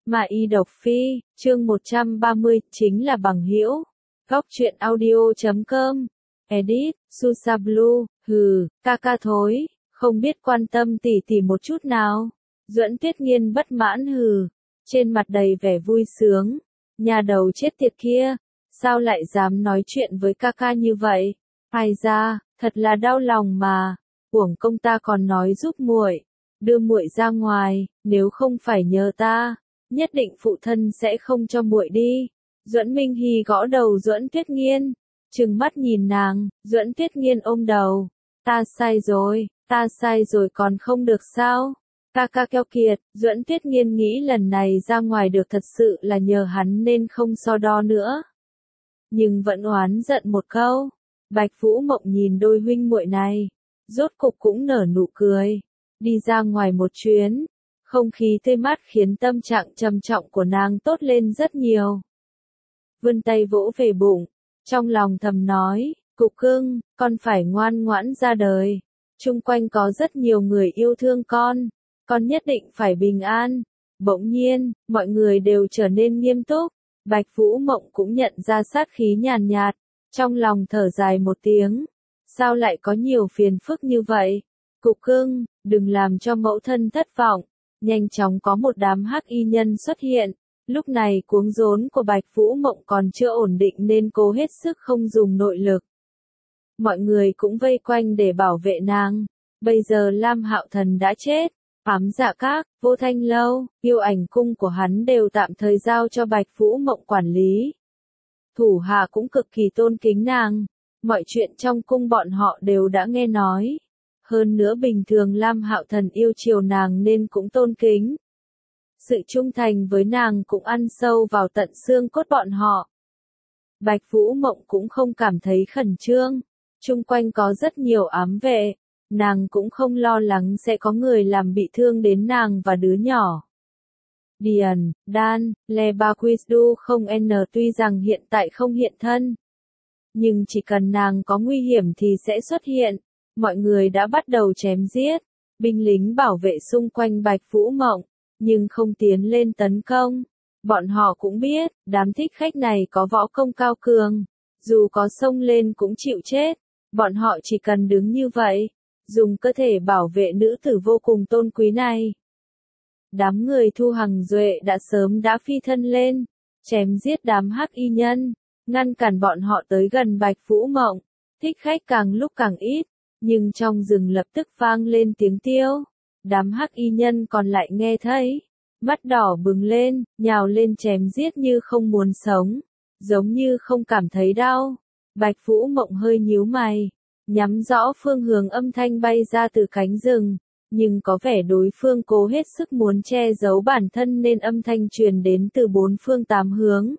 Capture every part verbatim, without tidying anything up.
Mà y độc phi, chương một trăm ba mươi, chính là bằng hữu. Góc truyện audio chấm com. Edit, Susa Blue, hừ, ca ca thối, không biết quan tâm tỉ tỉ một chút nào. Duẫn Tuyết Nghiên bất mãn hừ, trên mặt đầy vẻ vui sướng. Nhà đầu chết tiệt kia, sao lại dám nói chuyện với ca ca như vậy? Ai ra, thật là đau lòng mà. Uổng công ta còn nói giúp muội, đưa muội ra ngoài, nếu không phải nhờ ta, nhất định phụ thân sẽ không cho muội đi. Duẫn Minh Hy gõ đầu Duẫn Tuyết Nghiên, trừng mắt nhìn nàng. Duẫn Tuyết Nghiên ôm đầu, ta sai rồi, ta sai rồi còn không được sao? Ca ca keo kiệt. Duẫn Tuyết Nghiên nghĩ lần này ra ngoài được thật sự là nhờ hắn nên không so đo nữa. Nhưng vẫn oán giận một câu. Bạch Vũ Mộng nhìn đôi huynh muội này, rốt cục cũng nở nụ cười. Đi ra ngoài một chuyến, không khí tươi mát khiến tâm trạng trầm trọng của nàng tốt lên rất nhiều. Vươn tay vỗ về bụng, trong lòng thầm nói, cục cưng, con phải ngoan ngoãn ra đời. Chung quanh có rất nhiều người yêu thương con, con nhất định phải bình an. Bỗng nhiên, mọi người đều trở nên nghiêm túc. Bạch Vũ Mộng cũng nhận ra sát khí nhàn nhạt, trong lòng thở dài một tiếng. Sao lại có nhiều phiền phức như vậy? Cục cưng, đừng làm cho mẫu thân thất vọng. Nhanh chóng có một đám hắc y nhân xuất hiện. Lúc này cuống rốn của Bạch Vũ Mộng còn chưa ổn định nên cố hết sức không dùng nội lực. Mọi người cũng vây quanh để bảo vệ nàng. Bây giờ Lam Hạo Thần đã chết. Ám Dạ Các, Vô Thanh Lâu, Yêu Ảnh Cung của hắn đều tạm thời giao cho Bạch Vũ Mộng quản lý. Thủ hạ cũng cực kỳ tôn kính nàng. Mọi chuyện trong cung bọn họ đều đã nghe nói. Hơn nữa bình thường Lam Hạo Thần yêu chiều nàng nên cũng tôn kính. Sự trung thành với nàng cũng ăn sâu vào tận xương cốt bọn họ. Bạch Vũ Mộng cũng không cảm thấy khẩn trương. Chung quanh có rất nhiều ám vệ. Nàng cũng không lo lắng sẽ có người làm bị thương đến nàng và đứa nhỏ. Điền, Đan, Le Baquisdu không n tuy rằng hiện tại không hiện thân. Nhưng chỉ cần nàng có nguy hiểm thì sẽ xuất hiện. Mọi người đã bắt đầu chém giết. Binh lính bảo vệ xung quanh Bạch Vũ Mộng, nhưng không tiến lên tấn công. Bọn họ cũng biết, đám thích khách này có võ công cao cường. Dù có xông lên cũng chịu chết. Bọn họ chỉ cần đứng như vậy, dùng cơ thể bảo vệ nữ tử vô cùng tôn quý này. Đám người Thu Hằng Duệ đã sớm đã phi thân lên, chém giết đám hắc y nhân, ngăn cản bọn họ tới gần Bạch Vũ Mộng. Thích khách càng lúc càng ít, nhưng trong rừng lập tức vang lên tiếng tiêu. Đám hắc y nhân còn lại nghe thấy, mắt đỏ bừng lên, nhào lên chém giết như không muốn sống, giống như không cảm thấy đau. Bạch Vũ Mộng hơi nhíu mày, nhắm rõ phương hướng âm thanh bay ra từ cánh rừng, nhưng có vẻ đối phương cố hết sức muốn che giấu bản thân nên âm thanh truyền đến từ bốn phương tám hướng.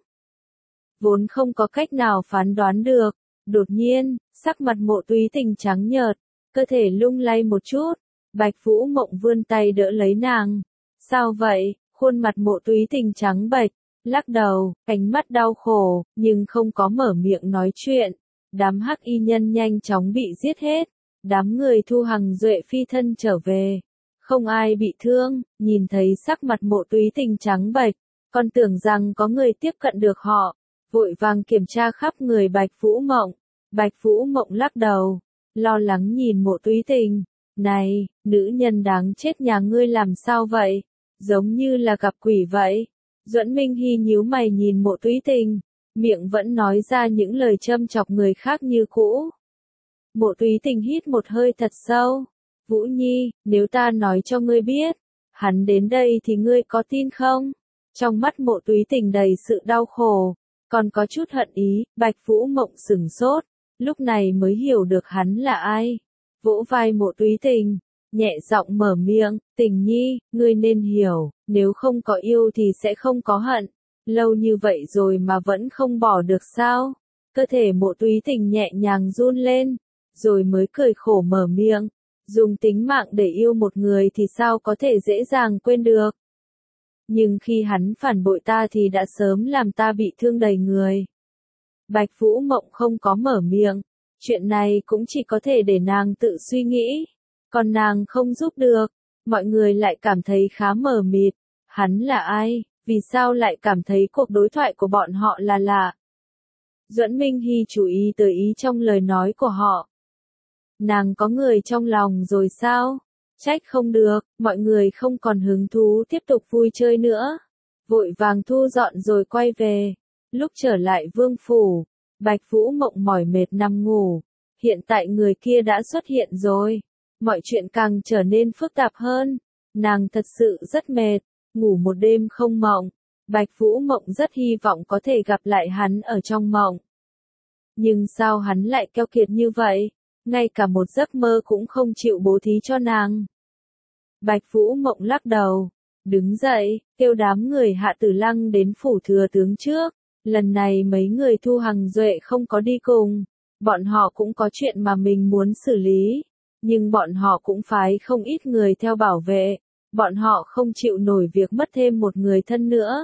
Vốn không có cách nào phán đoán được, đột nhiên, sắc mặt Mộ Túy Tình trắng nhợt, cơ thể lung lay một chút. Bạch Vũ Mộng vươn tay đỡ lấy nàng. Sao vậy? Khuôn mặt Mộ Túy Tình trắng bệch, lắc đầu, ánh mắt đau khổ, nhưng không có mở miệng nói chuyện. Đám hắc y nhân nhanh chóng bị giết hết. Đám người Thu Hằng Duệ phi thân trở về. Không ai bị thương. Nhìn thấy sắc mặt Mộ Túy Tình trắng bệch, còn tưởng rằng có người tiếp cận được họ. Vội vàng kiểm tra khắp người Bạch Vũ Mộng. Bạch Vũ Mộng lắc đầu, lo lắng nhìn Mộ Túy Tình. Này, nữ nhân đáng chết nhà ngươi làm sao vậy? Giống như là gặp quỷ vậy. Duẫn Minh Hy nhíu mày nhìn Mộ Túy Tình, miệng vẫn nói ra những lời châm chọc người khác như cũ. Mộ Túy Tình hít một hơi thật sâu. Vũ Nhi, nếu ta nói cho ngươi biết, hắn đến đây thì ngươi có tin không? Trong mắt Mộ Túy Tình đầy sự đau khổ, còn có chút hận ý. Bạch Vũ Mộng sửng sốt, lúc này mới hiểu được hắn là ai. Vỗ vai Mộ Túy Tình, nhẹ giọng mở miệng, Tình Nhi, ngươi nên hiểu, nếu không có yêu thì sẽ không có hận. Lâu như vậy rồi mà vẫn không bỏ được sao? Cơ thể Mộ Túy Tình nhẹ nhàng run lên, rồi mới cười khổ mở miệng, dùng tính mạng để yêu một người thì sao có thể dễ dàng quên được. Nhưng khi hắn phản bội ta thì đã sớm làm ta bị thương đầy người. Bạch Vũ Mộng không có mở miệng, chuyện này cũng chỉ có thể để nàng tự suy nghĩ, còn nàng không giúp được. Mọi người lại cảm thấy khá mờ mịt, hắn là ai, vì sao lại cảm thấy cuộc đối thoại của bọn họ là lạ. Duẫn Minh Hy chú ý tới ý trong lời nói của họ. Nàng có người trong lòng rồi sao? Trách không được, mọi người không còn hứng thú tiếp tục vui chơi nữa. Vội vàng thu dọn rồi quay về. Lúc trở lại vương phủ, Bạch Vũ Mộng mỏi mệt nằm ngủ. Hiện tại người kia đã xuất hiện rồi. Mọi chuyện càng trở nên phức tạp hơn. Nàng thật sự rất mệt, ngủ một đêm không mộng. Bạch Vũ Mộng rất hy vọng có thể gặp lại hắn ở trong mộng. Nhưng sao hắn lại keo kiệt như vậy? Ngay cả một giấc mơ cũng không chịu bố thí cho nàng. Bạch Vũ Mộng lắc đầu, đứng dậy, kêu đám người Hạ Tử Lăng đến phủ thừa tướng trước. Lần này mấy người Thu Hằng Duệ không có đi cùng. Bọn họ cũng có chuyện mà mình muốn xử lý. Nhưng bọn họ cũng phái không ít người theo bảo vệ. Bọn họ không chịu nổi việc mất thêm một người thân nữa.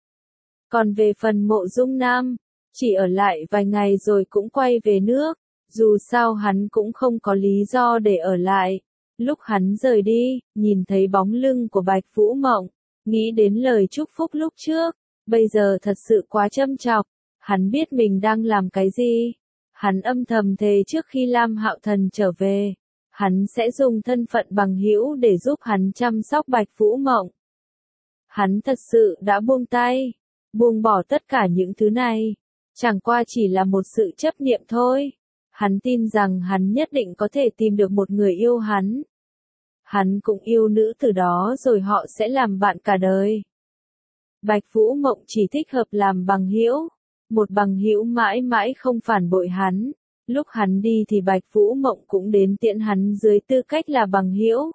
Còn về phần Mộ Dung Nam, chỉ ở lại vài ngày rồi cũng quay về nước. Dù sao hắn cũng không có lý do để ở lại. Lúc hắn rời đi, nhìn thấy bóng lưng của Bạch Vũ Mộng, nghĩ đến lời chúc phúc lúc trước, bây giờ thật sự quá châm chọc. Hắn biết mình đang làm cái gì. Hắn âm thầm thề trước khi Lam Hạo Thần trở về, hắn sẽ dùng thân phận bằng hữu để giúp hắn chăm sóc Bạch Vũ Mộng. Hắn thật sự đã buông tay, buông bỏ tất cả những thứ này. Chẳng qua chỉ là một sự chấp niệm thôi. Hắn tin rằng hắn nhất định có thể tìm được một người yêu hắn. Hắn cũng yêu nữ từ đó rồi họ sẽ làm bạn cả đời. Bạch Vũ Mộng chỉ thích hợp làm bằng hữu. Một bằng hữu mãi mãi không phản bội hắn. Lúc hắn đi thì Bạch Vũ Mộng cũng đến tiễn hắn dưới tư cách là bằng hữu.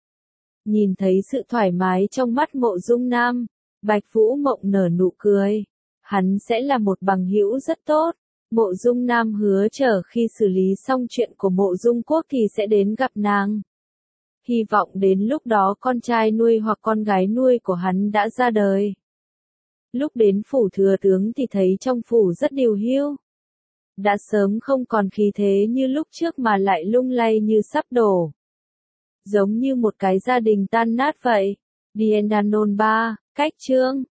Nhìn thấy sự thoải mái trong mắt Mộ Dung Nam, Bạch Vũ Mộng nở nụ cười. Hắn sẽ là một bằng hữu rất tốt. Mộ Dung Nam hứa chờ khi xử lý xong chuyện của Mộ Dung Quốc thì sẽ đến gặp nàng. Hy vọng đến lúc đó con trai nuôi hoặc con gái nuôi của hắn đã ra đời. Lúc đến phủ thừa tướng thì thấy trong phủ rất điều hiu. Đã sớm không còn khí thế như lúc trước mà lại lung lay như sắp đổ. Giống như một cái gia đình tan nát vậy. Diendanon ba, cách chương.